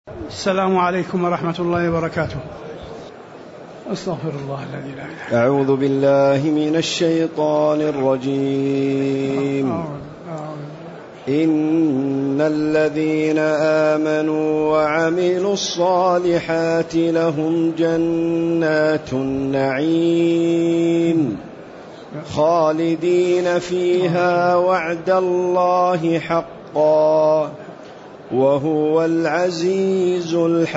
السلام عليكم ورحمة الله وبركاته. أستغفر الله الذي لا إله إلا هو. أعوذ بالله من الشيطان الرجيم. إن الذين آمنوا وعملوا الصالحات لهم جنات النعيم خالدين فيها وعد الله حقا وهو العزيز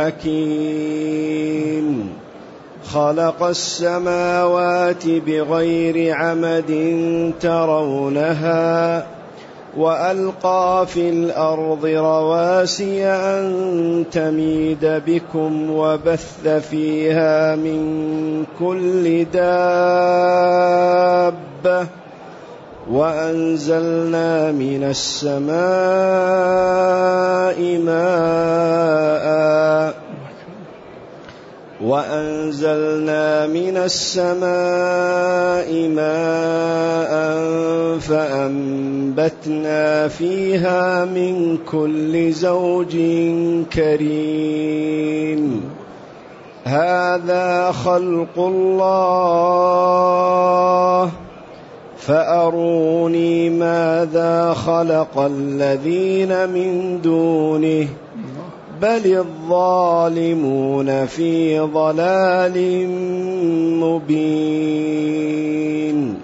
الحكيم. خلق السماوات بغير عمد ترونها وألقى في الأرض رواسي أن تميد بكم وبث فيها من كل دابة وأنزلنا من السماء ماء فأنبتنا فيها من كل زوج كريم. هذا خلق الله فأروني ماذا خلق الذين من دونه بل الظالمون في ضلال مبين.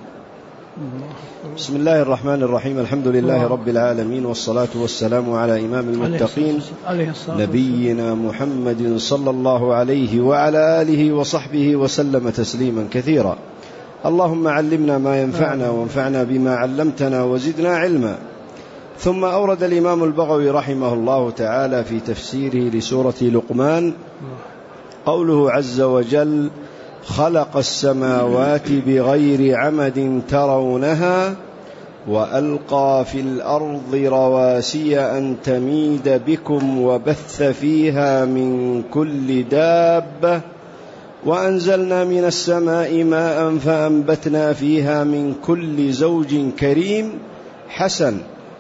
بسم الله الرحمن الرحيم. الحمد لله رب العالمين، والصلاة والسلام على إمام المتقين نبينا محمد صلى الله عليه وعلى آله وصحبه وسلم تسليما كثيرا. اللهم علمنا ما ينفعنا وانفعنا بما علمتنا وزدنا علما. ثم أورد الإمام البغوي رحمه الله تعالى في تفسيره لسورة لقمان قوله عز وجل: خلق السماوات بغير عمد ترونها وألقى في الأرض رواسي أن تميد بكم وبث فيها من كل دابة وأنزلنا من السماء ماء فأنبتنا فيها من كل زوج كريم حسن.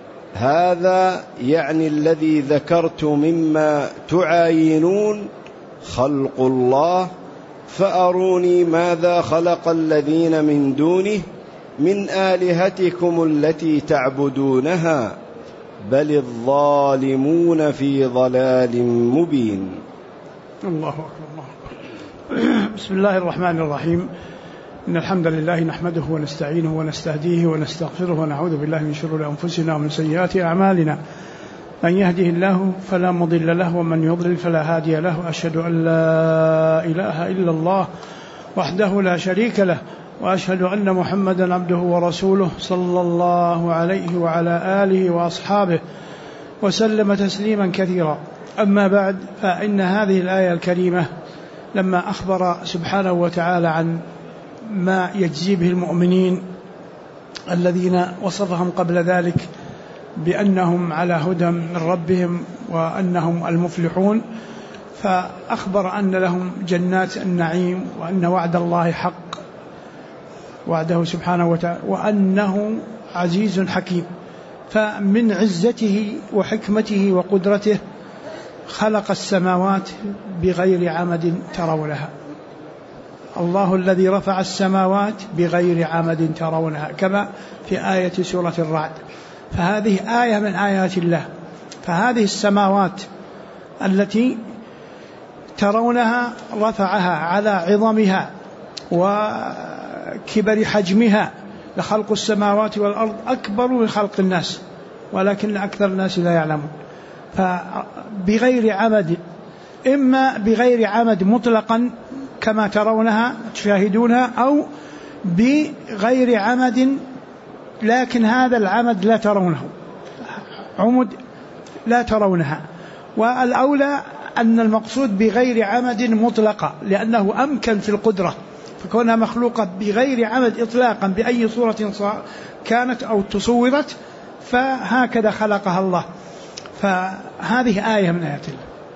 هذا يعني الذي ذكرت مما تعاينون خلق الله، فأروني ماذا خلق الذين من دونه من آلهتكم التي تعبدونها بل الظالمون في ضلال مبين. الله أكبر. بسم الله الرحمن الرحيم. إن الحمد لله نحمده ونستعينه ونستهديه ونستغفره ونعوذ بالله من شرور أنفسنا ومن سيئات أعمالنا. من يهده الله فلا مضل له ومن يضلل فلا هادي له. أشهد أن لا إله إلا الله وحده لا شريك له، وأشهد أن محمدا عبده ورسوله صلى الله عليه وعلى آله وأصحابه وسلم تسليما كثيرا. أما بعد، فإن هذه الآية الكريمة لما أخبر سبحانه وتعالى عن ما يجزي به المؤمنين الذين وصفهم قبل ذلك بأنهم على هدى من ربهم وأنهم المفلحون، فأخبر أن لهم جنات النعيم وأن وعد الله حق، وعده سبحانه وتعالى، وأنه عزيز حكيم. فمن عزته وحكمته وقدرته خلق السماوات بغير عمد ترونها. الله الذي رفع السماوات بغير عمد ترونها، كما في آية سورة الرعد. فهذه آية من آيات الله. فهذه السماوات التي ترونها رفعها على عظمها وكبر حجمها. لخلق السماوات والأرض أكبر من خلق الناس، ولكن أكثر الناس لا يعلمون. فبغير عمد، إما بغير عمد مطلقا كما ترونها تشاهدونها، أو بغير عمد لكن هذا العمد لا ترونه، عمد لا ترونها. والأولى أن المقصود بغير عمد مطلقة، لأنه أمكن في القدرة، فكونها مخلوقة بغير عمد إطلاقا بأي صورة كانت أو تصورت، فهكذا خلقها الله. فهذه آية من آيات الله.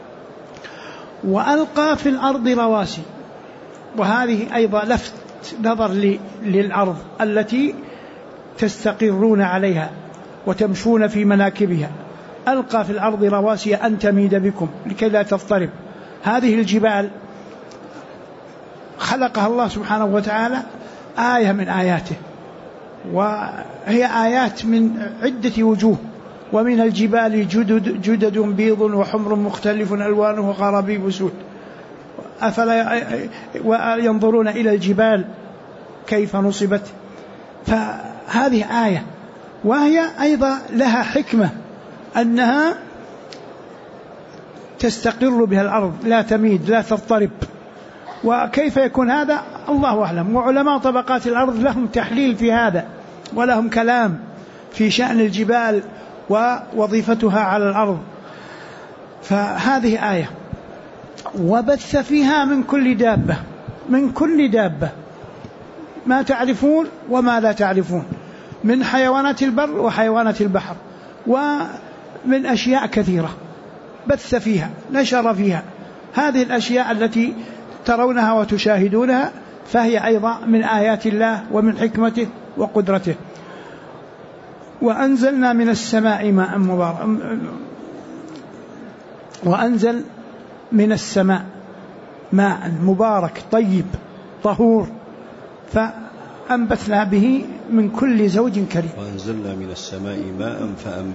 وألقى في الأرض رواسي، وهذه أيضا لفت نظر للأرض التي تستقرون عليها وتمشون في مناكبها. ألقى في الأرض رواسي أن تميد بكم لكي لا تضطرب. هذه الجبال خلقها الله سبحانه وتعالى آية من آياته، وهي آيات من عدة وجوه. ومن الجبال جدد بيض وحمر مختلف ألوانه وغرابيب سود أفلا ينظرون إلى الجبال كيف نصبت. فهذه آية، وهي أيضا لها حكمة أنها تستقر بها الأرض لا تميد لا تضطرب. وكيف يكون هذا الله أعلم، وعلماء طبقات الأرض لهم تحليل في هذا ولهم كلام في شأن الجبال ووظيفتها على الأرض. فهذه آية. وبث فيها من كل دابة ما تعرفون وما لا تعرفون، من حيوانات البر وحيوانات البحر ومن أشياء كثيرة بث فيها نشر فيها. هذه الأشياء التي ترونها وتشاهدونها فهي أيضا من آيات الله ومن حكمته وقدرته. وأنزلنا من السماء ماء مبارك، وأنزل من السماء ماء مبارك طيب طهور فأنبتنا به من كل زوج كريم. وأنزلنا من السماء ماء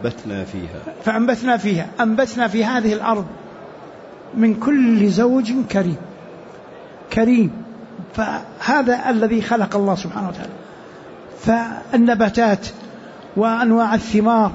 أنبتنا في هذه الأرض من كل زوج كريم. فهذا الذي خلق الله سبحانه وتعالى. فالنباتات وأنواع الثمار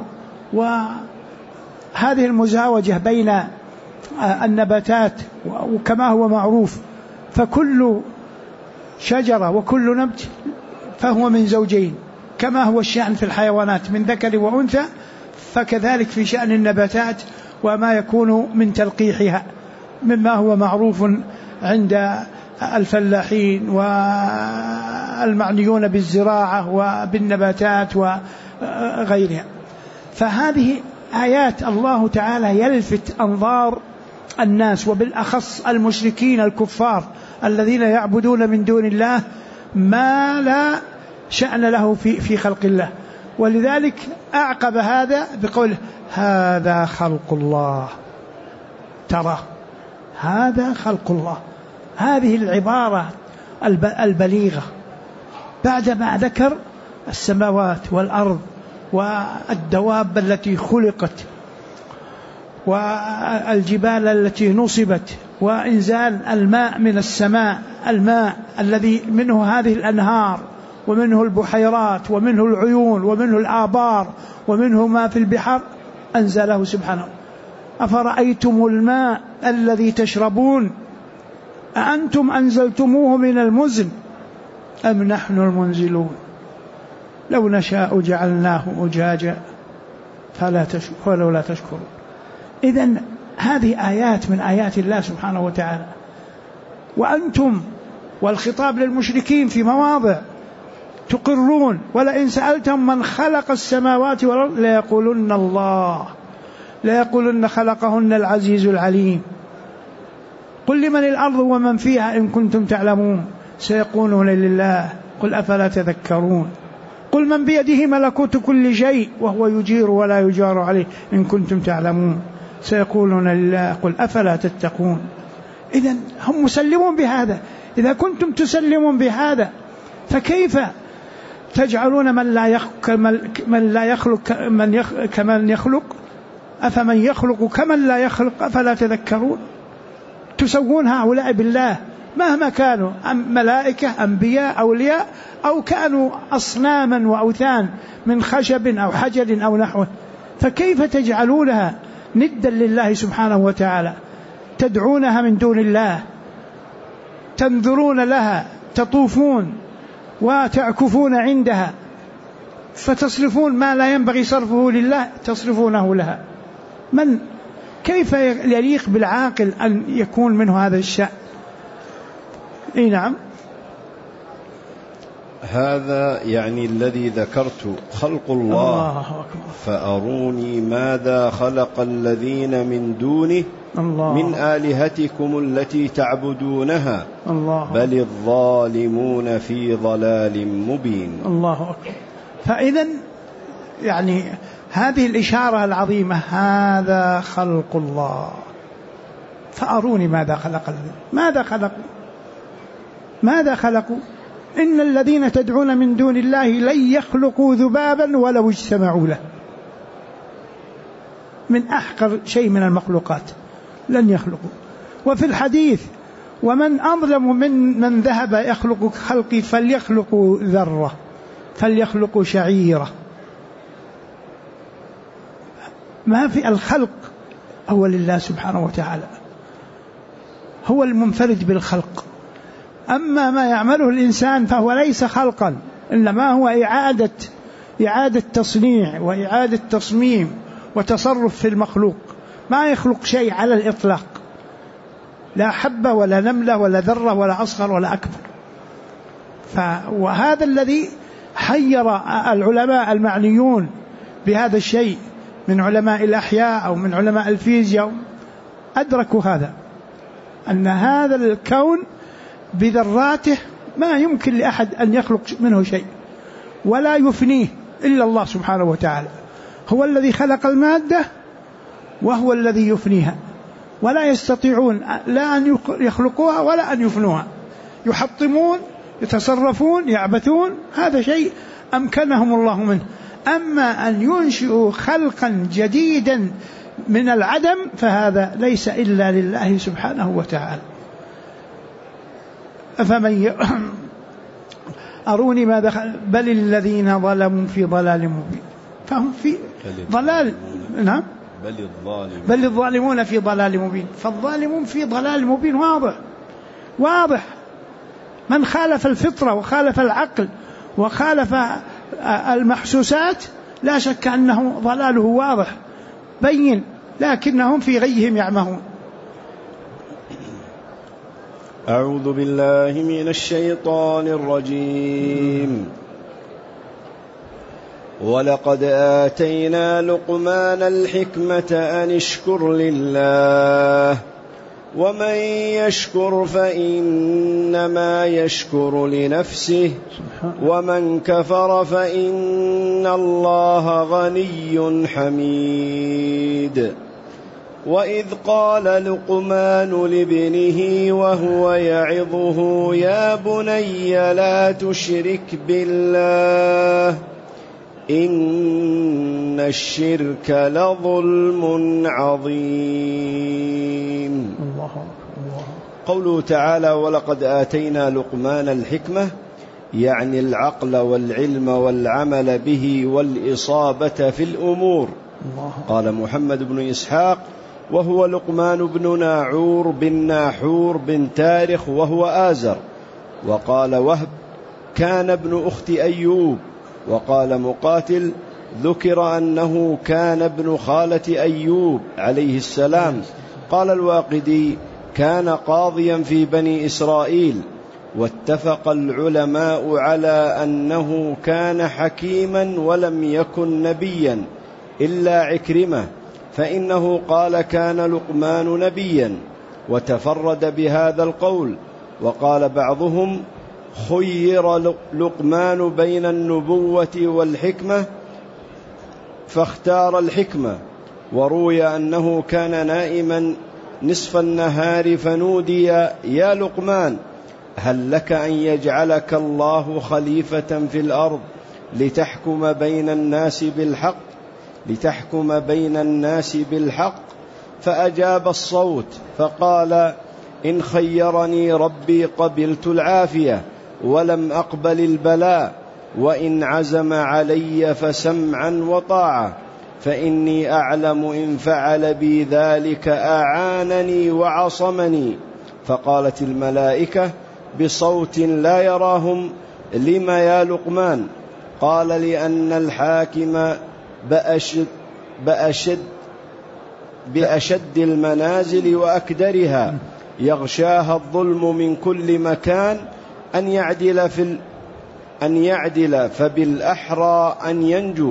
وهذه المزاوجة بين النباتات، وكما هو معروف فكل شجرة وكل نبت فهو من زوجين، كما هو الشأن في الحيوانات من ذكر وأنثى، فكذلك في شأن النباتات وما يكون من تلقيحها مما هو معروف عند الفلاحين والمعنيون بالزراعة وبالنباتات وغيرها. فهذه آيات الله تعالى يلفت أنظار الناس وبالأخص المشركين الكفار الذين يعبدون من دون الله ما لا شأن له في خلق الله. ولذلك أعقب هذا بقوله هذا خلق الله، ترى هذا خلق الله. هذه العبارة البليغة بعدما ذكر السماوات والأرض والدواب التي خلقت والجبال التي نصبت وإنزال الماء من السماء، الماء الذي منه هذه الأنهار ومنه البحيرات ومنه العيون ومنه الآبار ومنه ما في البحر أنزله سبحانه. أفرأيتم الماء الذي تشربون أأنتم أنزلتموه من المزن أم نحن المنزلون لو نشاء جعلناه أجاجا فلولا تشكرون. إذن هذه آيات من آيات الله سبحانه وتعالى. وأنتم والخطاب للمشركين في مواضع تقرون ولئن سألتم من خلق السماوات والأرض ليقولن الله، ليقولن خلقهن العزيز العليم. قل لمن الأرض ومن فيها إن كنتم تعلمون سيقولون لله قل أفلا تذكرون. قل من بيده ملكوت كل شيء وهو يجير ولا يجار عليه إن كنتم تعلمون سيقولون لله قل أفلا تتقون. إذن هم مسلمون بهذا. إذا كنتم تسلمون بهذا فكيف تجعلون من لا يخلق كمن يخلق أفمن يخلق كمن لا يخلق أفلا تذكرون. تسوون هؤلاء بالله مهما كانوا ملائكة أنبياء أولياء أو كانوا أصناما وأوثان من خشب أو حجر أو نحوه، فكيف تجعلونها ندا لله سبحانه وتعالى؟ تدعونها من دون الله، تنذرون لها، تطوفون وتعكفون عندها، فتصرفون ما لا ينبغي صرفه لله تصرفونه لها. من كيف يليق بالعاقل أن يكون منه هذا الشأن؟ نعم. هذا يعني الذي ذكرت خلق الله فأروني ماذا خلق الذين من دونه من آلهتكم التي تعبدونها بل الظالمون في ضلال مبين. الله أكبر. فإذن يعني هذه الإشارة العظيمة هذا خلق الله، فأروني ماذا خلق ماذا خلقوا إن الذين تدعون من دون الله لن يخلقوا ذبابا ولو اجتمعوا له، من أحقر شيء من المخلوقات لن يخلقوا. وفي الحديث ومن أظلم من ذهب يخلق خلقي فليخلقوا ذرة فليخلقوا شعيرة. ما في الخلق هو لله سبحانه وتعالى، هو المنفرد بالخلق. أما ما يعمله الإنسان فهو ليس خلقا، إنما هو إعادة تصنيع وإعادة تصميم وتصرف في المخلوق. ما يخلق شيء على الإطلاق، لا حبة ولا نملة ولا ذرة ولا أصغر ولا أكبر. وهذا الذي حير العلماء المعنيون بهذا الشيء من علماء الأحياء أو من علماء الفيزياء، أدركوا هذا، أن هذا الكون بذراته ما يمكن لأحد أن يخلق منه شيء ولا يفنيه إلا الله سبحانه وتعالى. هو الذي خلق المادة وهو الذي يفنيها، ولا يستطيعون لا أن يخلقوها ولا أن يفنوها. يحطمون، يتصرفون، يعبثون، هذا شيء أمكنهم الله منه. أما أن ينشئوا خلقا جديدا من العدم فهذا ليس إلا لله سبحانه وتعالى. أروني ماذا بل الذين ظلموا في ضلال مبين. فهم في ضلال. نعم بل الظالمون في ضلال مبين. فالظالمون في ضلال مبين واضح. من خالف الفطرة وخالف العقل وخالف المحسوسات لا شك أنه ضلاله واضح بين، لكنهم في غيهم يعمهون. أعوذ بالله من الشيطان الرجيم. ولقد آتينا لقمان الحكمة أن اشكر لله ومن يشكر فإنما يشكر لنفسه ومن كفر فإن الله غني حميد. وإذ قال لقمان لابنه وهو يعظه يا بني لا تشرك بالله إن الشرك لظلم عظيم. قوله تعالى ولقد آتينا لقمان الحكمة، يعني العقل والعلم والعمل به والإصابة في الأمور. قال محمد بن إسحاق وهو لقمان بن ناعور بن ناحور بن تارخ وهو آزر. وقال وهب كان ابن أخت أيوب. وقال مقاتل ذكر أنه كان ابن خالة أيوب عليه السلام. قال الواقدي كان قاضيا في بني إسرائيل. واتفق العلماء على أنه كان حكيما ولم يكن نبيا إلا عكرمة، فإنه قال كان لقمان نبيا وتفرد بهذا القول. وقال بعضهم خير لقمان بين النبوة والحكمة فاختار الحكمة. وروي أنه كان نائما نصف النهار فنودي يا لقمان هل لك أن يجعلك الله خليفة في الأرض لتحكم بين الناس بالحق فأجاب الصوت فقال إن خيرني ربي قبلت العافية ولم أقبل البلاء وإن عزم علي فسمعا وطاعة فإني أعلم إن فعل بي ذلك أعانني وعصمني. فقالت الملائكة بصوت لا يراهم لما يا لقمان؟ قال لأن الحاكم بأشد المنازل وأكدرها يغشاها الظلم من كل مكان أن يعدل فبالأحرى أن ينجو.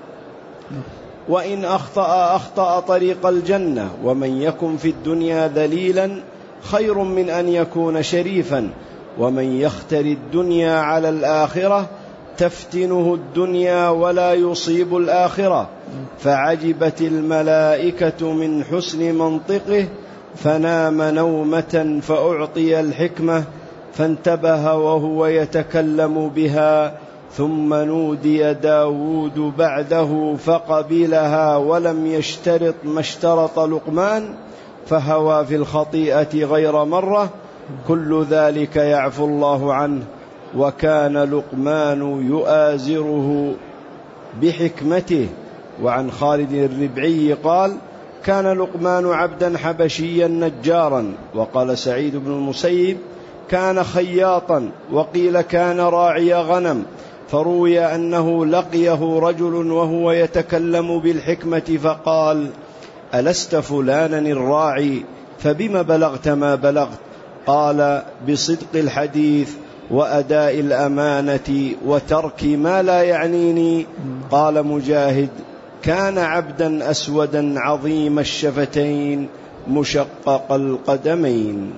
وإن أخطأ طريق الجنة ومن يكن في الدنيا ذليلا خير من أن يكون شريفا ومن يختر الدنيا على الآخرة تفتنه الدنيا ولا يصيب الآخرة. فعجبت الملائكة من حسن منطقه فنام نومة فأعطي الحكمة فانتبه وهو يتكلم بها. ثم نودي داود بعده فقبلها ولم يشترط ما اشترط لقمان فهوى في الخطيئة غير مرة. كل ذلك يعفو الله عنه. وكان لقمان يؤازره بحكمته. وعن خالد الربعي قال: كان لقمان عبدا حبشيا نجارا. وقال سعيد بن المسيب: كان خياطا. وقيل: كان راعي غنم. فروي أنه لقيه رجل وهو يتكلم بالحكمة فقال: ألست فلانا الراعي؟ فبما بلغت ما بلغت؟ قال: بصدق الحديث وأداء الأمانة وترك ما لا يعنيني. قال مجاهد: كان عبدا أسودا عظيم الشفتين مشقق القدمين.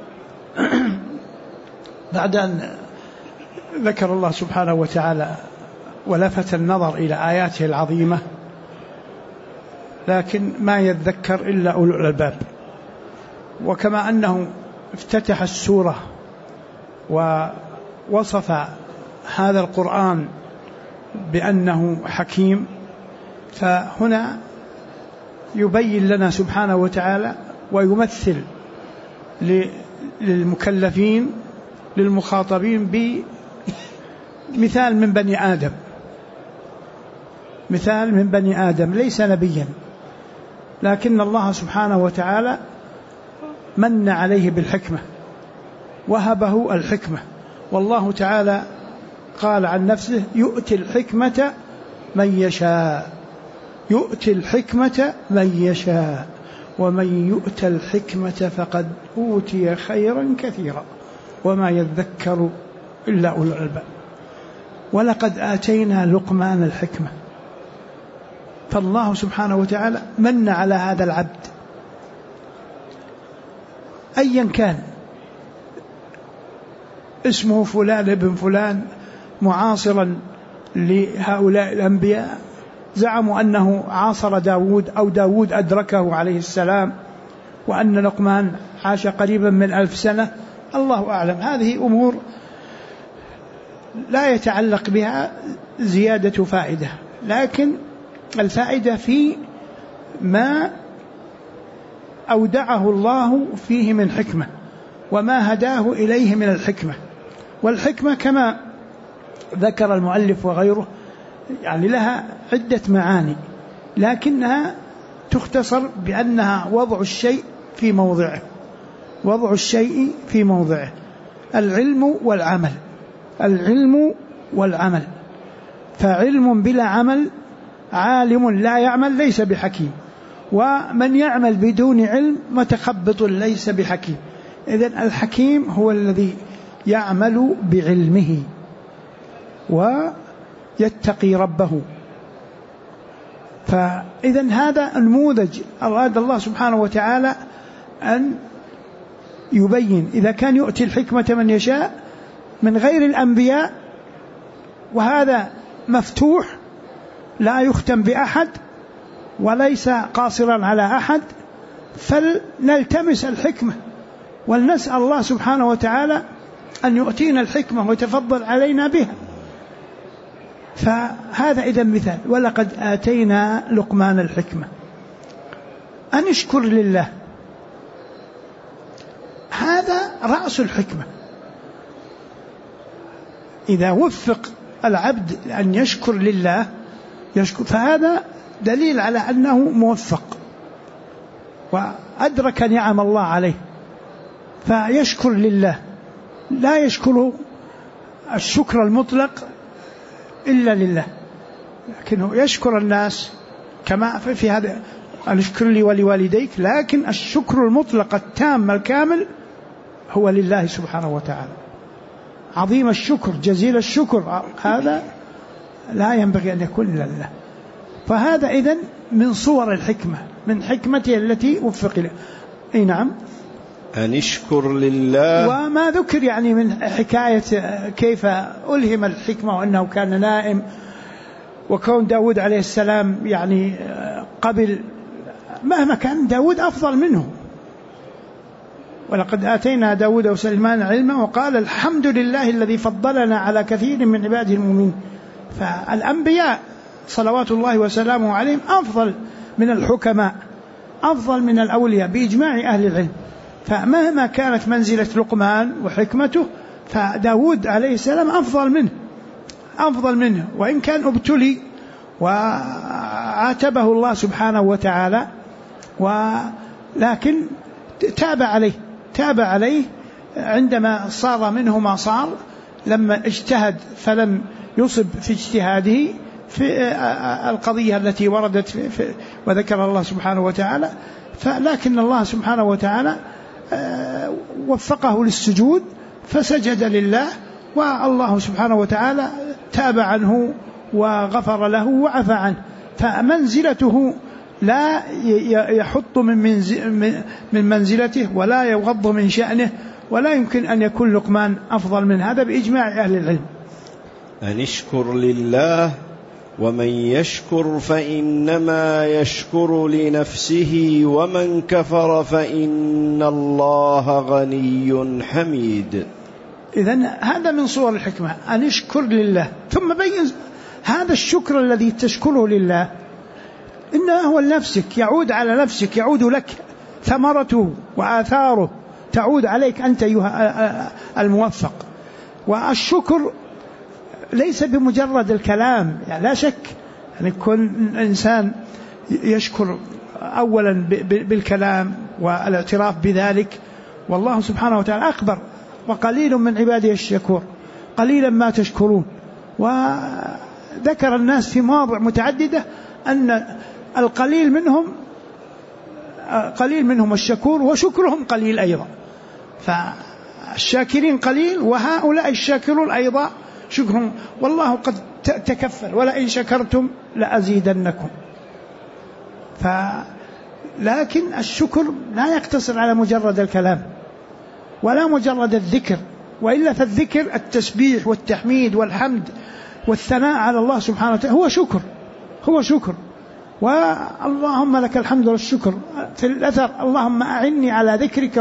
بعد أن ذكر الله سبحانه وتعالى ولفت النظر إلى آياته العظيمة، لكن ما يذكر إلا أولو الألباب. وكما أنه افتتح السورة ووصف هذا القرآن بأنه حكيم، فهنا يبين لنا سبحانه وتعالى ويمثل للمكلفين للمخاطبين بمثال من بني آدم، مثال من بني آدم ليس نبيا، لكن الله سبحانه وتعالى من عليه بالحكمة، وهبه الحكمة. والله تعالى قال عن نفسه: يؤتي الحكمة من يشاء، يؤتي الحكمة من يشاء، ومن يؤت الحكمة فقد أوتي خيرا كثيرا وما يذكر إلا أولو الألباب. ولقد آتينا لقمان الحكمة. فالله سبحانه وتعالى من على هذا العبد أيا كان اسمه فلان ابن فلان، معاصرا لهؤلاء الأنبياء، زعموا أنه عاصر داود أو داود أدركه عليه السلام، وأن لقمان عاش قريبا من 1000 سنة، الله أعلم. هذه أمور لا يتعلق بها زيادة فائدة، لكن الفائدة في ما أودعه الله فيه من حكمة وما هداه إليه من الحكمة. والحكمة كما ذكر المؤلف وغيره يعني لها عدة معاني، لكنها تختصر بأنها وضع الشيء في موضعه، وضع الشيء في موضعه، العلم والعمل، العلم والعمل. فعلم بلا عمل، عالم لا يعمل ليس بحكيم، ومن يعمل بدون علم متخبط ليس بحكيم. إذن الحكيم هو الذي يعمل بعلمه ويتقي ربه. فإذن هذا النموذج أراد الله سبحانه وتعالى أن يبين. إذا كان يؤتي الحكمة من يشاء من غير الأنبياء، وهذا مفتوح لا يختم بأحد وليس قاصرا على أحد، فلنلتمس الحكمة ولنسأل الله سبحانه وتعالى أن يؤتينا الحكمة ويتفضل علينا بها. فهذا إذن مثال: ولقد آتينا لقمان الحكمة أن اشكر لله. هذا رأس الحكمة. إذا وفق العبد أن يشكر لله يشكر، فهذا دليل على أنه موفق وأدرك نعم الله عليه، فيشكر لله. لا يشكر الشكر المطلق إلا لله، لكنه يشكر الناس كما في هذا: أن اشكر لي ولوالديك. لكن الشكر المطلق التام الكامل هو لله سبحانه وتعالى. عظيم الشكر، جزيل الشكر، هذا لا ينبغي أن يكون إلا لله. فهذا إذن من صور الحكمة، من حكمته التي وفق له. أي نعم. أن اشكر لله. وما ذكر يعني من حكاية كيف ألهم الحكمة وأنه كان نائم، وكون داود عليه السلام يعني قبل، مهما كان داود أفضل منه. ولقد آتينا داود وسليمان علما وقال الحمد لله الذي فضلنا على كثير من عباده المؤمنين. فالأنبياء صلوات الله وسلامه عليهم أفضل من الحكماء، أفضل من الأولياء بإجماع أهل العلم. فمهما كانت منزلة لقمان وحكمته، فداود عليه السلام أفضل منه، وإن كان ابتلي وعاتبه الله سبحانه وتعالى، ولكن تاب عليه عندما صار منه ما صار، لما اجتهد فلم يصب في اجتهاده في القضية التي وردت وذكر الله سبحانه وتعالى، لكن الله سبحانه وتعالى وفقه للسجود فسجد لله، والله سبحانه وتعالى تاب عنه وغفر له وعفى عنه. فمنزلته لا يحط من منزلته ولا يغض من شأنه، ولا يمكن أن يكون لقمان أفضل من هذا بإجماع أهل العلم. أن اشكر لله، ومن يشكر فإنما يشكر لنفسه، ومن كفر فإن الله غني حميد. إذن هذا من صور الحكمة، أن اشكر لله. ثم بين هذا الشكر الذي تشكره لله إنه هو لنفسك، يعود على نفسك، يعود لك ثمرته وآثاره تعود عليك أنت أيها الموفق. والشكر ليس بمجرد الكلام، يعني لا شك أن يكون إنسان يشكر أولا بالكلام والاعتراف بذلك، والله سبحانه وتعالى أخبر وقليل من عباده الشكور قليلا ما تشكرون. وذكر الناس في مواضع متعددة أن القليل منهم الشكور، وشكرهم قليل أيضا. فالشاكرين قليل، وهؤلاء الشاكرون أيضا شكرهم، والله قد تكفل ولئن شكرتم لأزيدنكم. لكن الشكر لا يقتصر على مجرد الكلام ولا مجرد الذكر، وإلا فالذكر التسبيح والتحميد والحمد والثناء على الله سبحانه وتعالى هو شكر. واللهم لك الحمد والشكر في الأثر، اللهم أعني على ذكرك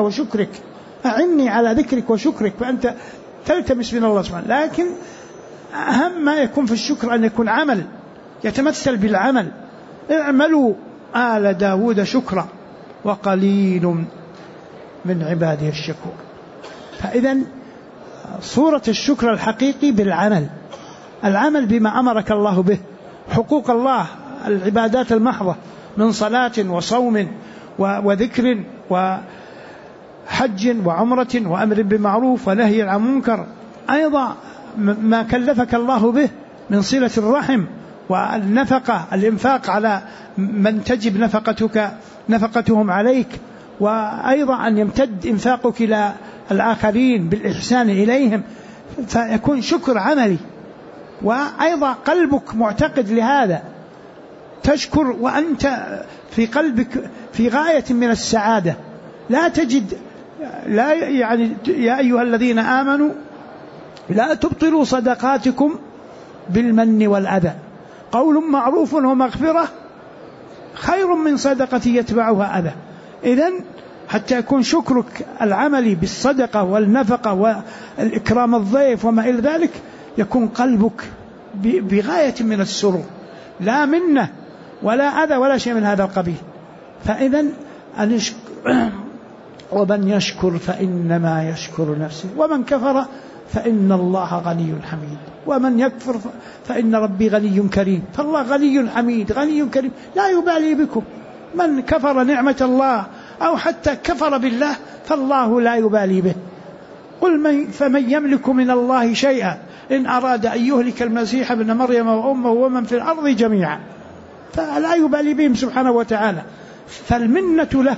وشكرك، فأنت تلتمس من الله سبحانه. لكن أهم ما يكون في الشكر أن يكون عمل يتمثل بالعمل. اعملوا آل داود شكرا وقليل من عباده الشكور. فإذن صورة الشكر الحقيقي بالعمل، العمل بما أمرك الله به، حقوق الله، العبادات المحضة من صلاة وصوم وذكر وحج وعمرة وأمر بمعروف ونهي عن منكر، أيضا ما كلفك الله به من صلة الرحم والنفقة، الإنفاق على من تجب نفقتهم عليك، وأيضا أن يمتد إنفاقك إلى الآخرين بالإحسان إليهم، فيكون شكر عملي. وأيضا قلبك معتقد لهذا، تشكر وأنت في قلبك في غاية من السعادة. يعني يا أيها الذين آمنوا لا تبطلوا صدقاتكم بالمن والأذى، قول معروف ومغفرة خير من صدقة يتبعها أذى. إذن حتى يكون شكرك العملي بالصدقة والنفقة والإكرام الضيف وما إلى ذلك، يكون قلبك بغاية من السرور، لا منه ولا أذى ولا شيء من هذا القبيل. فإذن ومن يشكر فإنما يشكر نفسه، ومن كفر فإن الله غني حميد، ومن يكفر فإن ربي غني كريم. فالله غني حميد غني كريم، لا يبالي بكم. من كفر نعمة الله أو حتى كفر بالله فالله لا يبالي به. قل فمن يملك من الله شيئا إن أراد أن يهلك المسيح ابن مريم وأمه ومن في الأرض جميعا، فلا يبالي بهم سبحانه وتعالى. فالمنة له،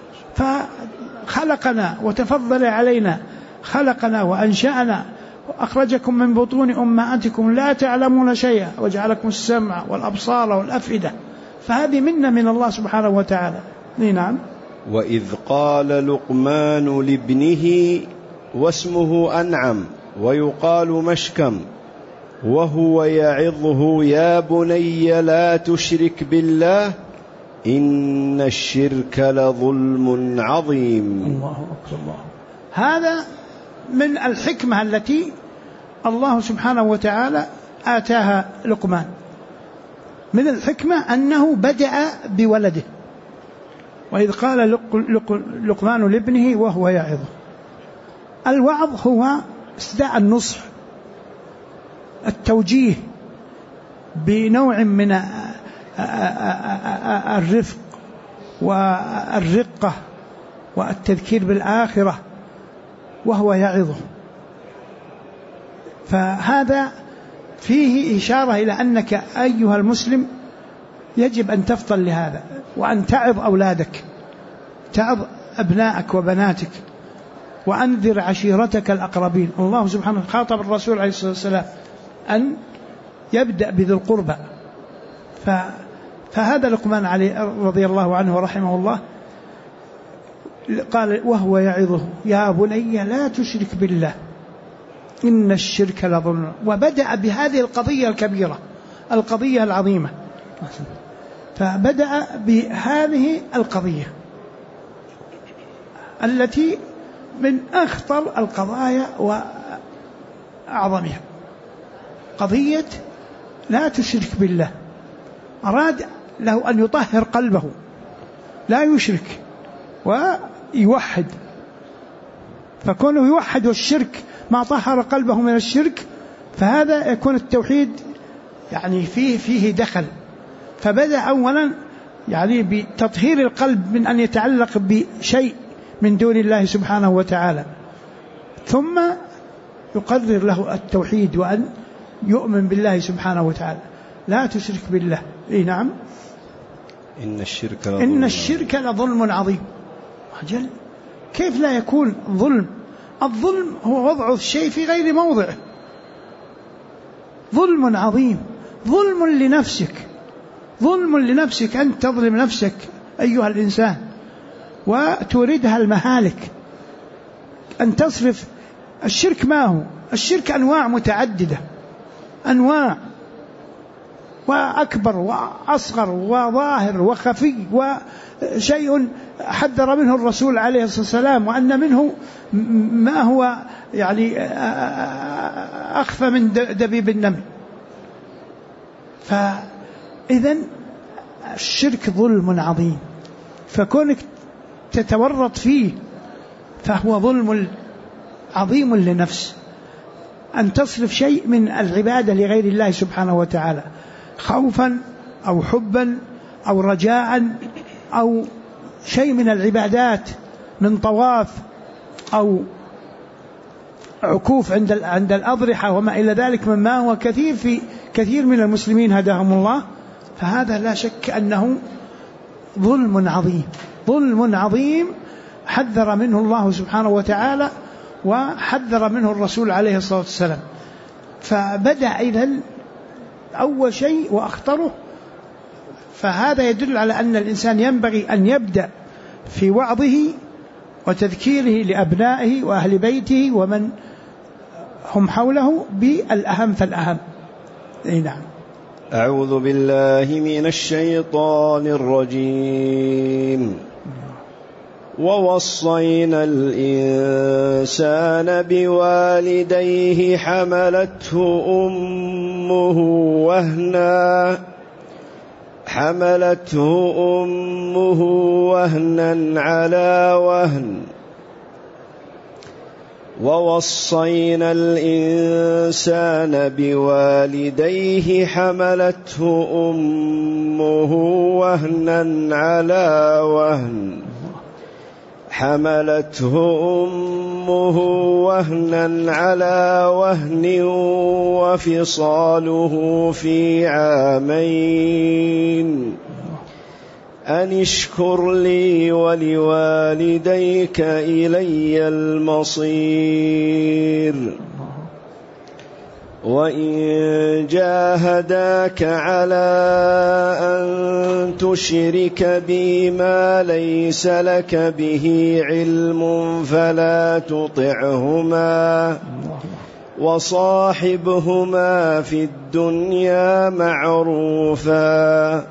فخلقنا وتفضل علينا، خلقنا وأنشأنا وأخرجكم من بطون أمهاتكم لا تعلمون شيئا وجعلكم السمع والأبصار والأفئدة، فهذه منة من الله سبحانه وتعالى. نعم. وإذ قال لقمان لابنه واسمه أنعم ويقال مشكم وهو يعظه يا بني لا تشرك بالله إن الشرك لظلم عظيم. الله أكبر. الله. هذا من الحكمة التي الله سبحانه وتعالى آتاها لقمان. من الحكمة أنه بدأ بولده. وإذ قال لقمان لابنه وهو يعظه. الوعظ هو استداء النصح، التوجيه بنوع من الرفق والرقة والتذكير بالآخرة وهو يعظه. فهذا فيه إشارة إلى أنك أيها المسلم يجب أن تفطن لهذا، وأن تعظ أولادك، تعظ أبنائك وبناتك، وأنذر عشيرتك الأقربين. الله سبحانه خاطب الرسول عليه الصلاة والسلام أن يبدأ بذي القربى. فهذا لقمان عليه رضي الله عنه ورحمه الله قال وهو يعظه يا بني لا تشرك بالله إن الشرك لظلم. وبدأ بهذه القضية الكبيرة، القضية العظيمة، فبدأ بهذه القضية التي من أخطر القضايا وأعظمها، قضية لا تشرك بالله. أراد له أن يطهر قلبه، لا يشرك ويوحد، فكونه يوحد والشرك ما طهر قلبه من الشرك، فهذا يكون التوحيد يعني فيه دخل. فبدأ أولا يعني بتطهير القلب من أن يتعلق بشيء من دون الله سبحانه وتعالى، ثم يقرر له التوحيد وأن يؤمن بالله سبحانه وتعالى. لا تشرك بالله. نعم إن الشرك لظلم عظيم. أجل كيف لا يكون ظلم؟ الظلم هو وضع الشيء في غير موضعه. ظلم عظيم، ظلم لنفسك، ظلم لنفسك، أن تظلم نفسك أيها الإنسان وتوردها المهالك، أن تصرف الشرك. ما هو الشرك؟ أنواع متعددة، أنواع، وأكبر وأصغر وظاهر وخفي، وشيء حذر منه الرسول عليه الصلاة والسلام، وأن منه ما هو يعني أخفى من دبيب النمل. فإذن الشرك ظلم عظيم، فكونك تتورط فيه فهو ظلم عظيم لنفس. أن تصرف شيء من العبادة لغير الله سبحانه وتعالى خوفا أو حبا أو رجاء أو شيء من العبادات من طواف أو عكوف عند الأضرحة وما إلى ذلك مما هو كثير في كثير من المسلمين هداهم الله. فهذا لا شك أنه ظلم عظيم، ظلم عظيم حذر منه الله سبحانه وتعالى وحذر منه الرسول عليه الصلاة والسلام. فبدأ إذن أول شيء وأخطره. فهذا يدل على أن الإنسان ينبغي أن يبدأ في وعظه وتذكيره لأبنائه وأهل بيته ومن هم حوله بالأهم فالأهم. نعم. أعوذ بالله من الشيطان الرجيم. ووصينا الإنسان بوالديه حملته أمه وهنا على وهن. ووصينا الإنسان بوالديه حملته أمه وهنا على وهن وفصاله في عامين أن اشكر لي ولوالديك إلي المصير. وإن جاهداك على أن تشرك بي ما ليس لك به علم فلا تطعهما وصاحبهما في الدنيا معروفا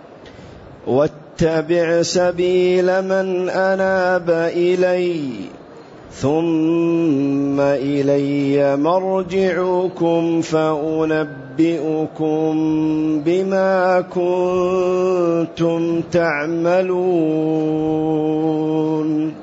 واتبع سبيل من أناب إلي ثم إلي مرجعكم فأنبئكم بما كنتم تعملون.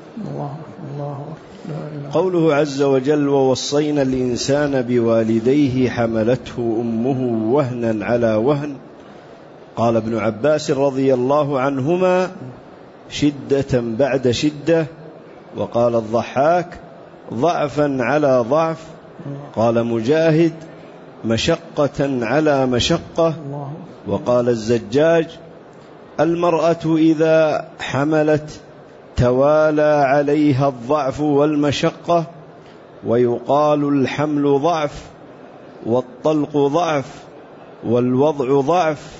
قوله عز وجل: ووصينا الإنسان بوالديه حملته أمه وهنا على وهن. قال ابن عباس رضي الله عنهما: شدة بعد شدة. وقال الضحاك: ضعفا على ضعف. قال مجاهد: مشقة على مشقة. وقال الزجاج: المرأة إذا حملت توالى عليها الضعف والمشقة. ويقال الحمل ضعف والطلق ضعف والوضع ضعف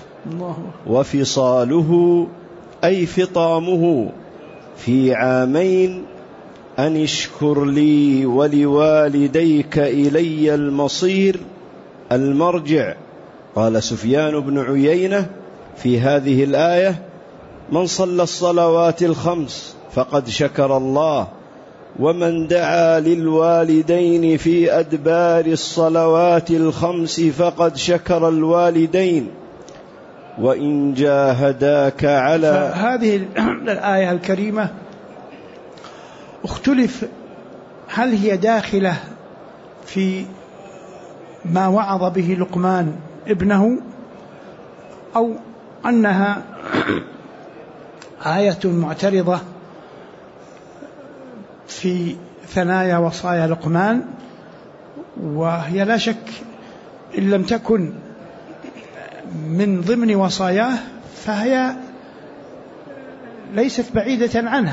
وفصاله أي فطامه في عامين أن اشكر لي ولوالديك إلي المصير المرجع. قال سفيان بن عيينة في هذه الآية: من صلى الصلوات الخمس فقد شكر الله، ومن دعا للوالدين في أدبار الصلوات الخمس فقد شكر الوالدين. وإن جاهداك على. هذه الآية الكريمة اختلف هل هي داخلة في ما وعظ به لقمان ابنه أو أنها آية معترضة في ثنايا وصايا لقمان. وهي لا شك إن لم تكن من ضمن وصاياه فهي ليست بعيدة عنها.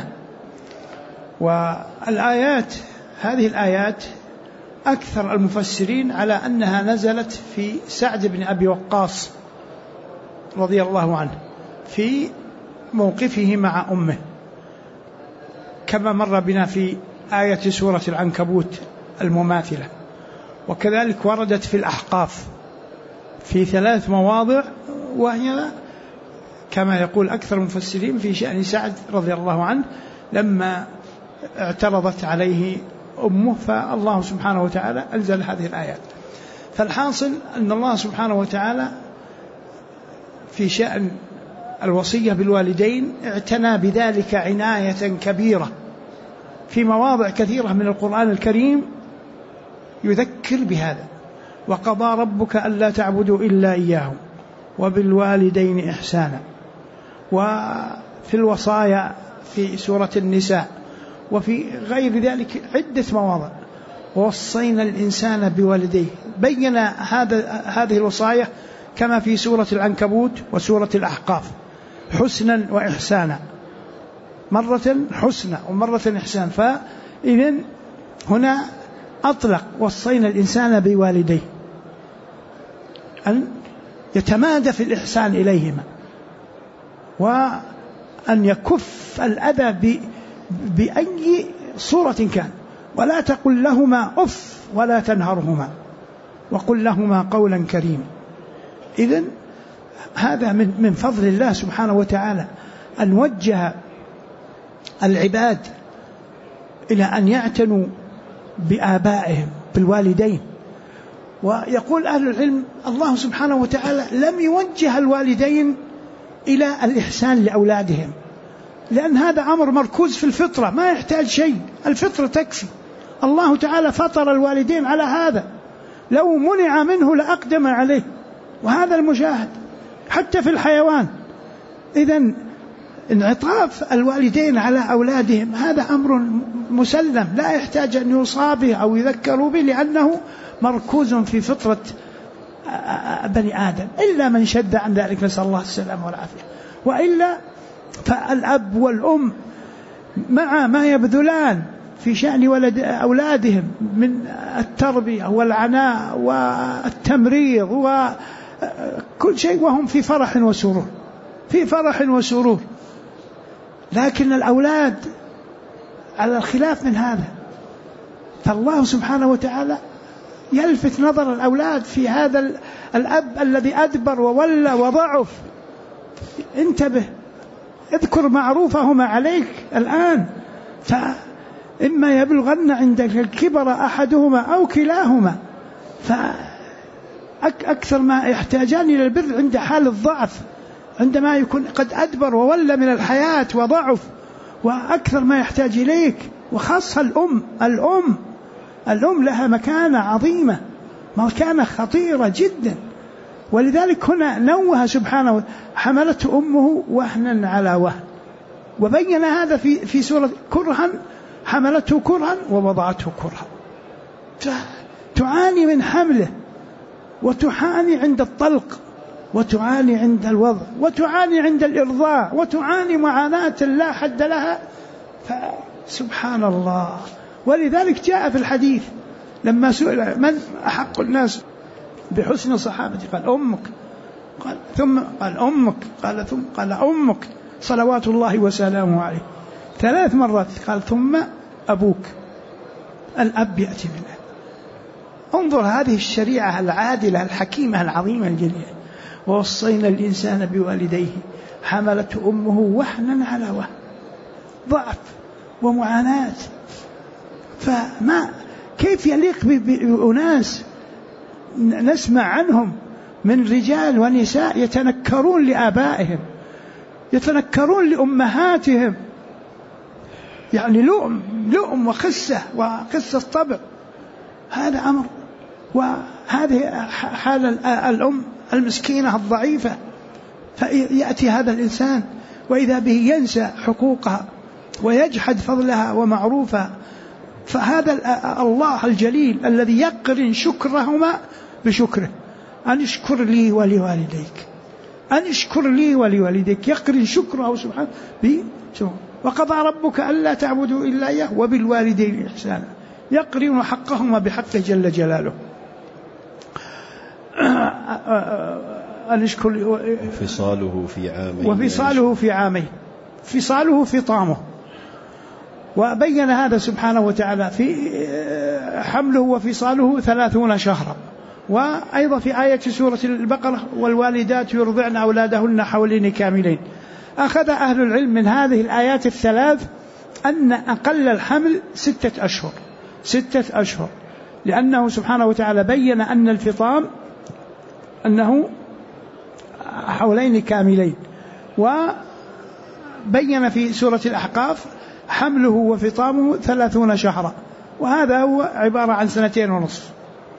والآيات هذه الآيات أكثر المفسرين على أنها نزلت في سعد بن أبي وقاص رضي الله عنه في موقفه مع أمه، كما مر بنا في آية سورة العنكبوت المماثلة. وكذلك وردت في الأحقاف في 3 مواضع، وهي كما يقول أكثر المفسرين في شأن سعد رضي الله عنه لما اعترضت عليه أمه، فالله سبحانه وتعالى أنزل هذه الآيات. فالحاصل أن الله سبحانه وتعالى في شأن الوصية بالوالدين اعتنى بذلك عناية كبيرة في مواضع كثيرة من القرآن الكريم يذكر بهذا. وقضى ربك ألا تعبدوا إلا إياه وبالوالدين إحسانا. وفي الوصايا في سورة النساء وفي غير ذلك عدة مواضع. ووصينا الإنسان بوالديه، بين هذه الوصايا كما في سورة العنكبوت وسورة الأحقاف حسنا وإحسانا، مرة حسنا ومرة إحسان. فإذن هنا أطلق وصينا الإنسان بوالديه أن يتمادى في الإحسان إليهما، وأن يكف الأذى بأي صورة كان، ولا تقل لهما أف ولا تنهرهما وقل لهما قولا كريما. إذن هذا من فضل الله سبحانه وتعالى أن وجه العباد إلى أن يعتنوا بآبائهم بالوالدين. ويقول أهل العلم الله سبحانه وتعالى لم يوجه الوالدين إلى الإحسان لأولادهم، لأن هذا أمر مركوز في الفطرة ما يحتاج شيء، الفطرة تكفي. الله تعالى فطر الوالدين على هذا، لو منع منه لأقدم عليه، وهذا المشاهد حتى في الحيوان. إذن انعطاف الوالدين على أولادهم هذا أمر مسلم لا يحتاج أن يوصى به أو يذكروا به، لأنه مركوز في فطرة بني آدم، إلا من شد عن ذلك نسأل الله السلامة والعافية. وإلا فالأب والأم مع ما يبذلان في شأن أولادهم من التربية والعناء والتمريض وكل شيء، وهم في فرح وسرور، في فرح وسرور. لكن الأولاد على الخلاف من هذا، فالله سبحانه وتعالى يلفت نظر الأولاد في هذا الأب الذي أدبر وولى وضعف. انتبه، اذكر معروفهما عليك الآن، فإما يبلغن عندك الكبر أحدهما أو كلاهما، فأكثر ما يحتاجان إلى البر عند حال الضعف، عندما يكون قد أدبر وولى من الحياة وضعف، وأكثر ما يحتاج إليك. وخاصة الأم لها مكانة عظيمة، مكانة خطيرة جدا. ولذلك هنا نوه سبحانه: حملته أمه وهنا على وهن، وبين هذا في سورة كرها، حملته كرها ووضعته كرها. تعاني من حمله، وتعاني عند الطلق، وتعاني عند الوضع، وتعاني عند الإرضاع، وتعاني معاناة لا حد لها. فسبحان الله. ولذلك جاء في الحديث لما سئل من أحق الناس بحسن صحابتي، قال أمك، قال ثم قال أمك، قال ثم قال أمك صلوات الله وسلامه عليه 3 مرات، قال ثم أبوك. الأب يأتي منه. انظر هذه الشريعة العادلة الحكيمة العظيمة الجليلة: ووصينا الإنسان بوالديه حملته أمه وهنا على وهن، ضعف ومعاناة. فما كيف يليق بأناس نسمع عنهم من رجال ونساء يتنكرون لآبائهم، يتنكرون لأمهاتهم، يعني لؤم وخسة وقصة طبع. هذا أمر. وهذه حال الأم المسكينة الضعيفة، فيأتي هذا الإنسان وإذا به ينسى حقوقها ويجحد فضلها ومعروفها. فهذا الله الجليل الذي يقرن شكرهما بشكره: أن اشكر لي ولوالديك، أن اشكر لي ولوالديك، يقرن شكره سبحانه بشكره. وقضى ربك ألا تعبدوا إلا إياه وبالوالدين إحسانا، يقرن حقهما بحقه جل جلاله. أن اشكر. فصاله في عامين، وفصاله في عامين، فصاله فطامه. وبين هذا سبحانه وتعالى في حمله وفصاله 30 شهرا. وأيضا في آية سورة البقرة: والوالدات يرضعن أولادهن حولين كاملين. أخذ أهل العلم من هذه الآيات الثلاث أن أقل الحمل 6 أشهر، 6 أشهر، لأنه سبحانه وتعالى بين أن الفطام أنه حولين كاملين، وبين في سورة الأحقاف حمله وفطامه 30 شهرا، وهذا هو عبارة عن 2.5.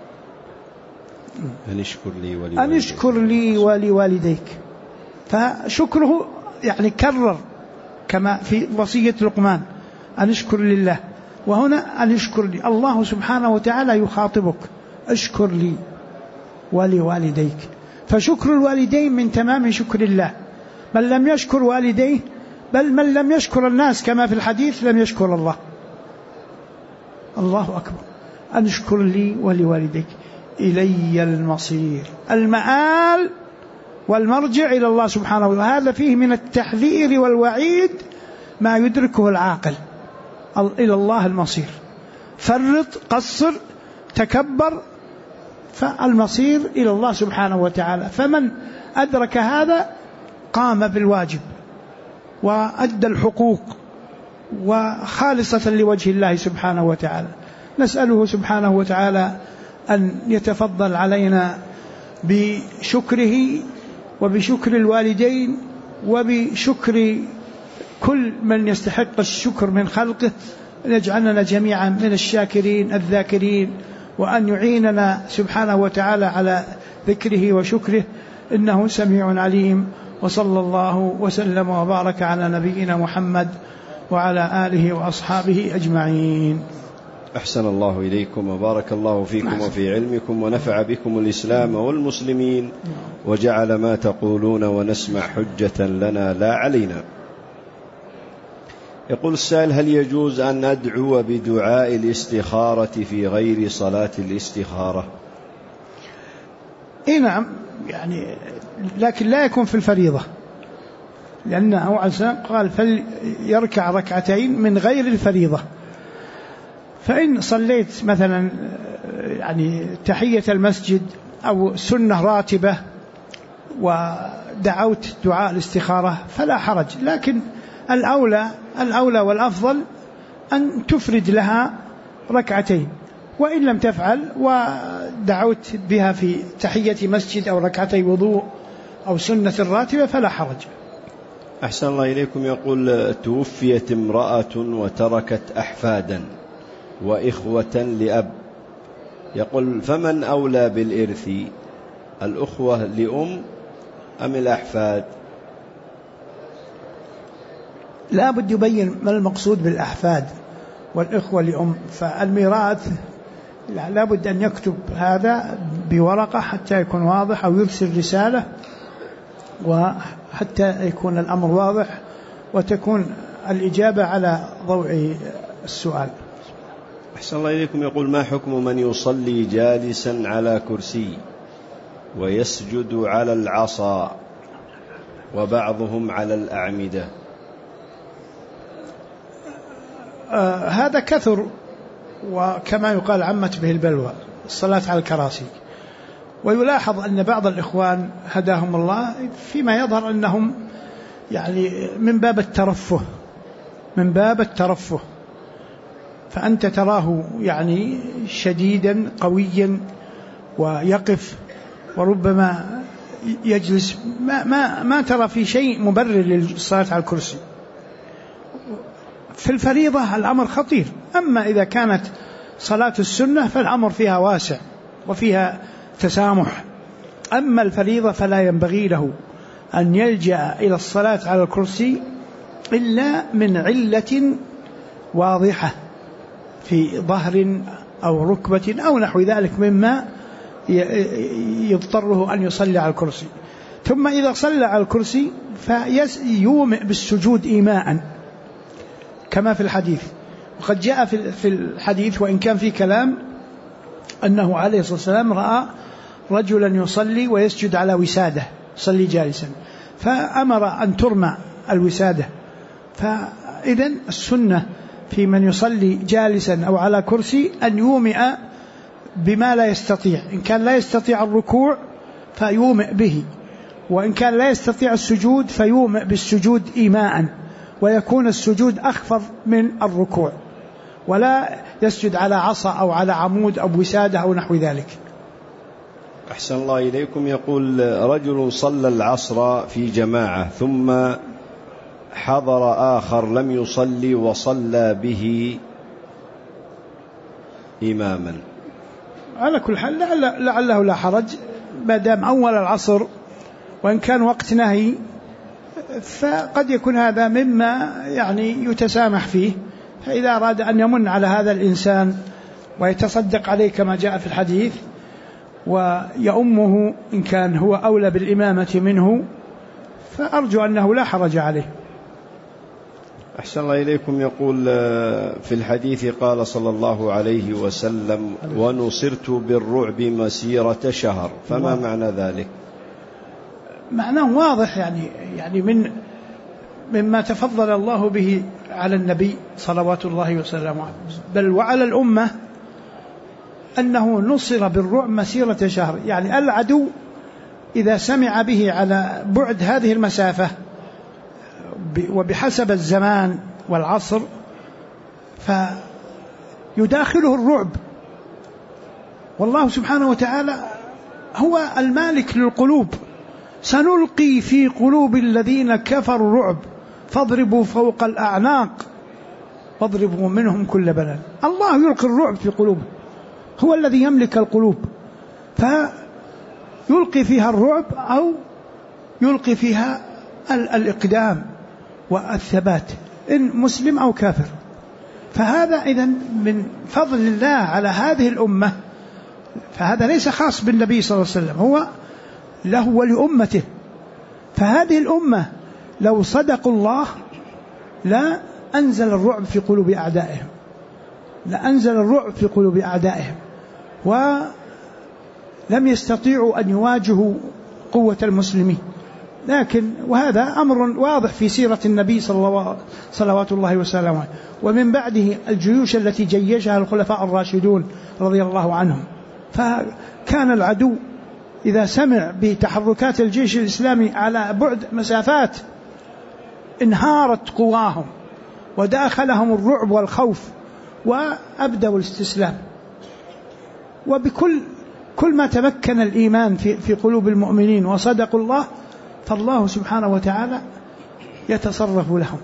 أن اشكر لي ولوالديك. فشكره يعني كرر كما في وصية لقمان: أن اشكر لله، وهنا أن اشكر لي. الله سبحانه وتعالى يخاطبك: اشكر لي ولوالديك. فشكر الوالدين من تمام شكر الله. من لم يشكر والديه، بل من لم يشكر الناس كما في الحديث، لم يشكر الله. الله أكبر. أن اشكر لي ولوالديك إلي المصير، المآل والمرجع إلى الله سبحانه وتعالى. وهذا فيه من التحذير والوعيد ما يدركه العاقل. إلى الله المصير. فرط، قصر، تكبر، فالمصير إلى الله سبحانه وتعالى. فمن أدرك هذا قام بالواجب وأدى الحقوق وخالصة لوجه الله سبحانه وتعالى. نسأله سبحانه وتعالى أن يتفضل علينا بشكره وبشكر الوالدين وبشكر كل من يستحق الشكر من خلقه، أن يجعلنا جميعا من الشاكرين الذاكرين، وأن يعيننا سبحانه وتعالى على ذكره وشكره، إنه سميع عليم. وصلى الله وسلم وبارك على نبينا محمد وعلى آله وأصحابه أجمعين. أحسن الله إليكم وبارك الله فيكم وفي علمكم، ونفع بكم الإسلام والمسلمين، وجعل ما تقولون ونسمع حجة لنا لا علينا. يقول السائل: هل يجوز أن أدعو بدعاء الاستخارة في غير صلاة الاستخارة؟ إيه نعم، يعني لكن لا يكون في الفريضة، لأنه قال فليركع ركعتين من غير الفريضة. فإن صليت مثلا يعني تحية المسجد أو سنة راتبة ودعوت دعاء الاستخارة فلا حرج، لكن الأولى والأفضل أن تفرد لها ركعتين، وإن لم تفعل ودعوت بها في تحية مسجد أو ركعتي وضوء أو سنة راتبة فلا حرج. أحسن الله إليكم. يقول: توفيت امرأة وتركت أحفادا وإخوة لأب، يقول: فمن أولى بالإرث، الأخوة لأم أم الأحفاد؟ لا بد يبين ما المقصود بالأحفاد والإخوة لأم. فالميراث لا بد أن يكتب هذا بورقة حتى يكون واضح، أو يرسل رسالة وحتى يكون الأمر واضح وتكون الإجابة على ضوء السؤال. أحسن الله إليكم. يقول: ما حكم من يصلي جالسا على كرسي ويسجد على العصا وبعضهم على الأعمدة؟ هذا كثر، وكما يقال عمت به البلوى الصلاة على الكراسي. ويلاحظ أن بعض الإخوان هداهم الله فيما يظهر أنهم يعني من باب الترفه، فأنت تراه يعني شديدا قويا ويقف وربما يجلس، ما ترى في شيء مبرر للصلاة على الكرسي. في الفريضة الأمر خطير، أما إذا كانت صلاة السنة فالأمر فيها واسع وفيها تسامح. أما الفريضة فلا ينبغي له أن يلجأ إلى الصلاة على الكرسي إلا من علة واضحة في ظهر أو ركبة أو نحو ذلك مما يضطره أن يصلي على الكرسي. ثم إذا صلى على الكرسي فيومئ بالسجود إيماء كما في الحديث. وقد جاء في الحديث وإن كان في كلام أنه عليه الصلاة والسلام رأى رجلا يصلي ويسجد على وسادة، يصلي جالسا، فأمر أن ترمى الوسادة. فإذن السنة في من يصلي جالسا أو على كرسي أن يومئ بما لا يستطيع. إن كان لا يستطيع الركوع فيومئ به، وإن كان لا يستطيع السجود فيومئ بالسجود إيماء، ويكون السجود أخفض من الركوع، ولا يسجد على عصا أو على عمود أو وسادة أو نحو ذلك. أحسن الله إليكم. يقول: رجل صلى العصر في جماعة ثم حضر آخر لم يصلي وصلى به إماما. على كل حال لعله لا حرج ما دام أول العصر، وإن كان وقت نهي فقد يكون هذا مما يعني يتسامح فيه. فإذا أراد أن يمن على هذا الإنسان ويتصدق عليه كما جاء في الحديث ويأمه إن كان هو أولى بالإمامة منه، فأرجو أنه لا حرج عليه. أحسن الله إليكم. يقول: في الحديث قال صلى الله عليه وسلم: ونصرت بالرعب مسيرة شهر، فما معنى ذلك؟ معناه واضح، يعني مما تفضل الله به على النبي صلوات الله وسلامه بل وعلى الأمة أنه نصر بالرعب مسيرة شهر. يعني العدو إذا سمع به على بعد هذه المسافة وبحسب الزمان والعصر فيداخله الرعب. والله سبحانه وتعالى هو المالك للقلوب. سنلقي في قلوب الذين كفروا الرعب فاضربوا فوق الأعناق واضربوا منهم كل بنان. الله يلقي الرعب في قلوبهم، هو الذي يملك القلوب، فيلقي فيها الرعب أو يلقي فيها الإقدام والثبات إن مسلم أو كافر. فهذا إذن من فضل الله على هذه الأمة. فهذا ليس خاص بالنبي صلى الله عليه وسلم، هو له ولأمته. فهذه الأمة لو صدقوا الله لا لأنزل الرعب في قلوب أعدائهم، لأنزل الرعب في قلوب أعدائهم، ولم يستطيعوا أن يواجهوا قوة المسلمين. لكن وهذا أمر واضح في سيرة النبي صلوات الله وسلامه، ومن بعده الجيوش التي جيشها الخلفاء الراشدون رضي الله عنهم. فكان العدو إذا سمع بتحركات الجيش الإسلامي على بعد مسافات انهارت قواهم وداخلهم الرعب والخوف وأبدوا الاستسلام. وبكل ما تمكن الإيمان في قلوب المؤمنين وصدقوا الله، فالله سبحانه وتعالى يتصرف لهم.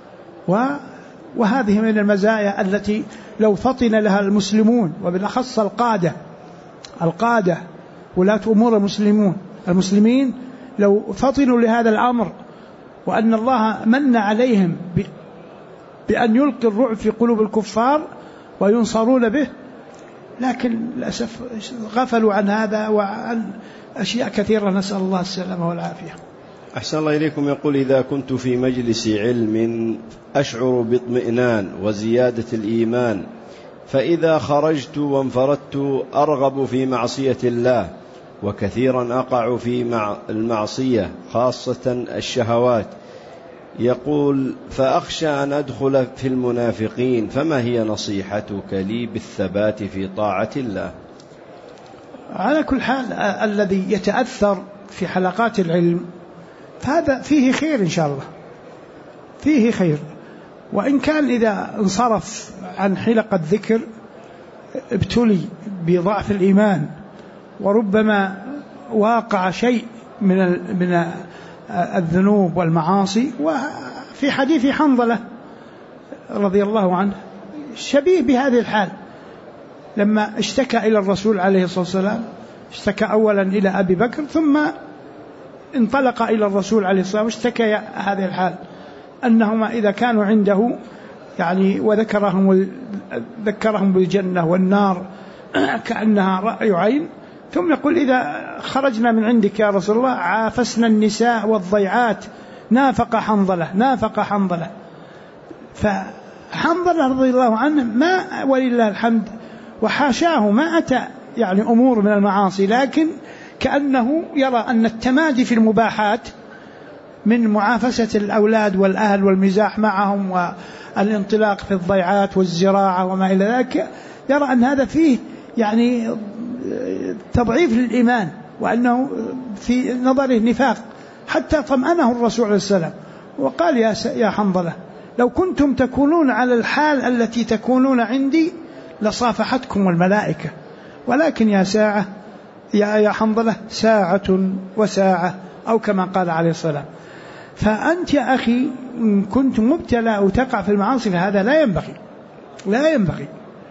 وهذه من المزايا التي لو فطن لها المسلمون، وبالأخص القادة ولاة أمور المسلمين لو فطنوا لهذا الأمر، وأن الله من عليهم بأن يلقي الرعب في قلوب الكفار وينصرون به، لكن للأسف غفلوا عن هذا وعن أشياء كثيرة، نسأل الله السلامة والعافية. أحسن الله إليكم. يقول: إذا كنت في مجلس علم أشعر باطمئنان وزيادة الإيمان، فإذا خرجت وانفردت أرغب في معصية الله، وكثيرا أقع في المعصية خاصة الشهوات. يقول: فأخشى أن أدخل في المنافقين، فما هي نصيحتك لي بالثبات في طاعة الله؟ على كل حال الذي يتأثر في حلقات العلم فهذا فيه خير إن شاء الله، فيه خير. وإن كان إذا انصرف عن حلقة ذكر ابتلي بضعف الإيمان، وربما واقع شيء من الذنوب والمعاصي. وفي حديث حنظلة رضي الله عنه شبيه بهذه الحال، لما اشتكى إلى الرسول عليه الصلاة والسلام، اشتكى أولا إلى أبي بكر ثم انطلق إلى الرسول عليه الصلاة والسلام واشتكى هذه الحال، أنهما إذا كانوا عنده يعني وذكرهم بالجنة والنار كأنها رأي عين، ثم يقول: إذا خرجنا من عندك يا رسول الله عافسنا النساء والضيعات، نافق حنظلة. فحنظلة رضي الله عنه ما ولله الحمد وحاشاه ما أتى يعني أمور من المعاصي، لكن كأنه يرى أن التمادي في المباحات من معافسة الأولاد والأهل والمزاح معهم والانطلاق في الضيعات والزراعة وما إلى ذلك، يرى أن هذا فيه يعني تضعيف للإيمان، وأنه في نظره نفاق، حتى طمأنه الرسول عليه السلام وقال: يا حنظلة، لو كنتم تكونون على الحال التي تكونون عندي لصافحتكم الملائكة، ولكن يا حنظلة ساعة وساعة، أو كما قال عليه السلام. فأنت يا أخي كنت مبتلى وتقع في المعاصي، فهذا لا ينبغي.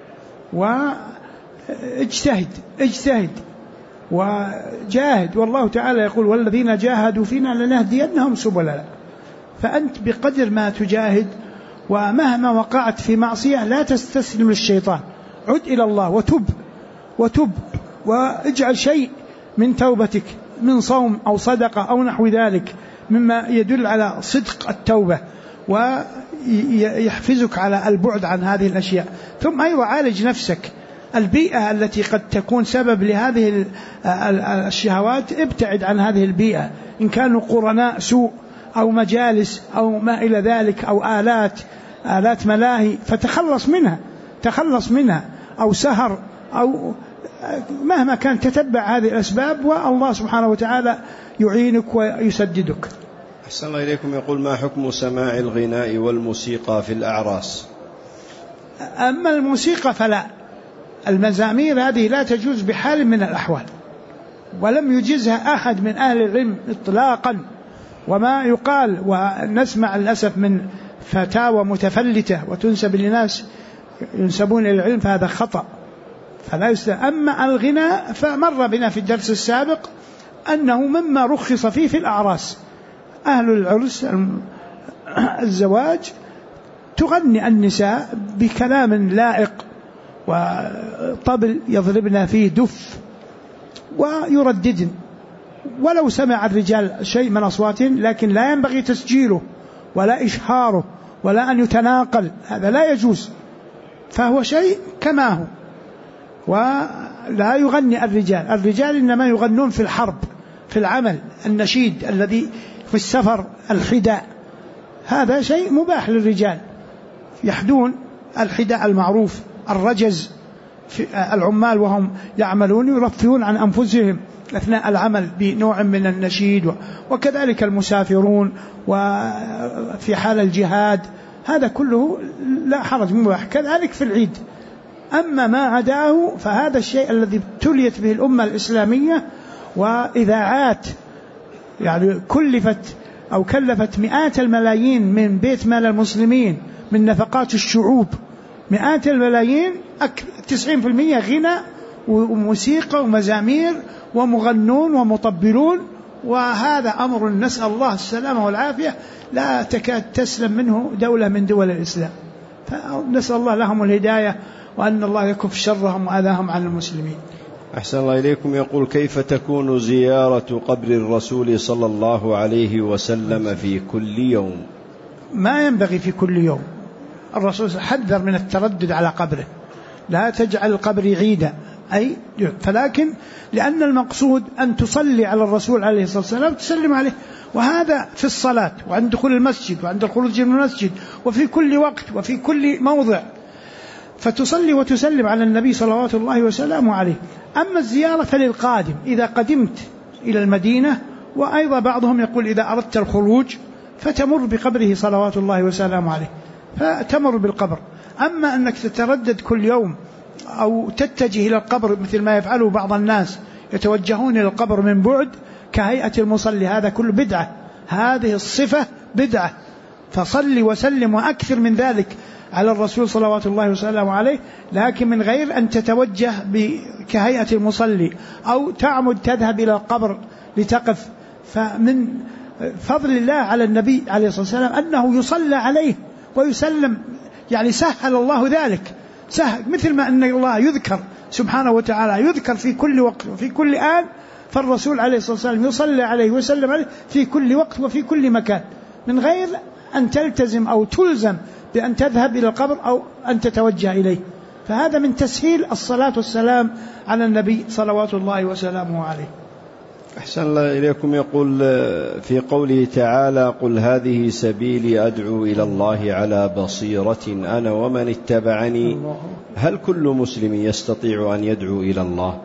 واجتهد وجاهد، والله تعالى يقول: والذين جاهدوا فينا لنهدينهم سبلنا. فأنت بقدر ما تجاهد، ومهما وقعت في معصية لا تستسلم للشيطان، عد إلى الله وتب واجعل شيء من توبتك من صوم أو صدقة أو نحو ذلك مما يدل على صدق التوبة ويحفزك على البعد عن هذه الأشياء. ثم أيضا عالج نفسك، البيئة التي قد تكون سبب لهذه الشهوات ابتعد عن هذه البيئة، إن كانوا قرناء سوء أو مجالس أو ما إلى ذلك أو آلات ملاهي فتخلص منها أو سهر أو مهما كان، تتبع هذه الأسباب والله سبحانه وتعالى يعينك ويسددك. أحسن الله إليكم. يقول: ما حكم سماع الغناء والموسيقى في الأعراس؟ أما الموسيقى فلا، المزامير هذه لا تجوز بحال من الأحوال، ولم يجزها أحد من أهل العلم إطلاقا. وما يقال ونسمع للأسف من فتاوى متفلتة وتنسب لناس ينسبون إلى العلم، فهذا خطأ، فلا يستطيع. أما الغناء فمر بنا في الدرس السابق أنه مما رخص فيه في الأعراس، أهل العرس الزواج تغني النساء بكلام لائق وطبل يضربنا فيه دف ويرددن، ولو سمع الرجال شيء من أصواتهم، لكن لا ينبغي تسجيله ولا إشهاره ولا أن يتناقل، هذا لا يجوز، فهو شيء كما هو. ولا يغني الرجال إنما يغنون في الحرب، في العمل، النشيد الذي في السفر، الحداء، هذا شيء مباح للرجال، يحدون الحداء المعروف، الرجز في العمال وهم يعملون يرفهون عن أنفسهم أثناء العمل بنوع من النشيد، وكذلك المسافرون وفي حال الجهاد، هذا كله لا حرج، مباح، كذلك في العيد. أما ما عداه فهذا الشيء الذي ابتليت به الأمة الإسلامية، وإذاعات يعني كلفت مئات الملايين من بيت مال المسلمين، من نفقات الشعوب، مئات الملايين، 90% غنى وموسيقى ومزامير ومغنون ومطبلون، وهذا أمر نسأل الله السلامة والعافية لا تكاد تسلم منه دولة من دول الإسلام، فنسأل الله لهم الهداية، وأن الله يكف شرهم وأذاهم عن المسلمين. أحسن الله إليكم. يقول: كيف تكون زيارة قبر الرسول صلى الله عليه وسلم في كل يوم؟ ما ينبغي في كل يوم، الرسول حذر من التردد على قبره، لا تجعل القبر عيدا، فلكن لأن المقصود أن تصلي على الرسول عليه الصلاة والسلام وتسلم عليه، وهذا في الصلاة وعند دخول المسجد وعند الخروج من المسجد وفي كل وقت وفي كل موضع، فتصلي وتسلم على النبي صلوات الله وسلامه عليه. أما الزيارة فللقادم إذا قدمت إلى المدينة، وأيضا بعضهم يقول إذا أردت الخروج فتمر بقبره صلوات الله وسلامه عليه، فتمر بالقبر. أما أنك تتردد كل يوم أو تتجه إلى القبر مثل ما يفعله بعض الناس، يتوجهون إلى القبر من بعد كهيئة المصلي، هذا كله بدعة، هذه الصفة بدعة. فصلي وسلم وأكثر من ذلك على الرسول صلوات الله وسلامه عليه، لكن من غير أن تتوجه كهيئة المصلي أو تعمد تذهب إلى القبر لتقف. فمن فضل الله على النبي عليه الصلاة والسلام أنه يصلى عليه ويسلم، يعني سهل الله ذلك، سهل، مثل ما أن الله يذكر سبحانه وتعالى يذكر في كل وقت وفي كل آن، فالرسول عليه الصلاة والسلام يصلى عليه ويسلم عليه في كل وقت وفي كل مكان، من غير أن تلتزم أو تلزم بأن تذهب إلى القبر أو أن تتوجه إليه. فهذا من تسهيل الصلاة والسلام على النبي صلوات الله وسلامه عليه. أحسن الله إليكم. يقول في قوله تعالى: قل هذه سبيلي أدعو إلى الله على بصيرة أنا ومن اتبعني، هل كل مسلم يستطيع أن يدعو إلى الله؟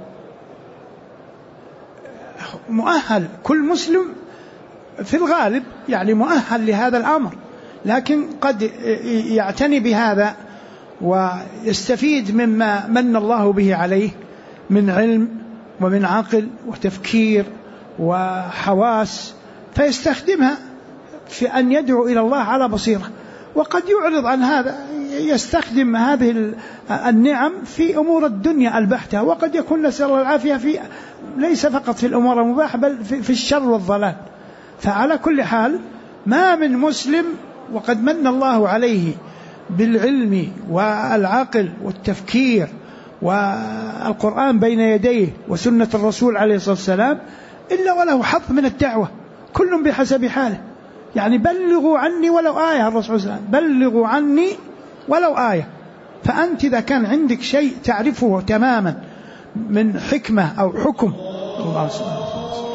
مؤهل، كل مسلم في الغالب يعني مؤهل لهذا الأمر، لكن قد يعتني بهذا ويستفيد مما من الله به عليه من علم ومن عقل وتفكير وحواس، فيستخدمها في أن يدعو إلى الله على بصيرة. وقد يعرض عن هذا، يستخدم هذه النعم في أمور الدنيا البحتة، وقد يكون نسأل الله العافية في ليس فقط في الأمور المباحة بل في الشر والضلال. فعلى كل حال ما من مسلم وقد من الله عليه بالعلم والعقل والتفكير والقرآن بين يديه وسنة الرسول عليه الصلاة والسلام إلا وله حظ من الدعوة، كل بحسب حاله. يعني بلغوا عني ولو آية، الرسول صلى الله عليه وسلم بلغوا عني ولو آية. فأنت إذا كان عندك شيء تعرفه تماما من حكمة أو حكم الله سبحانه وتعالى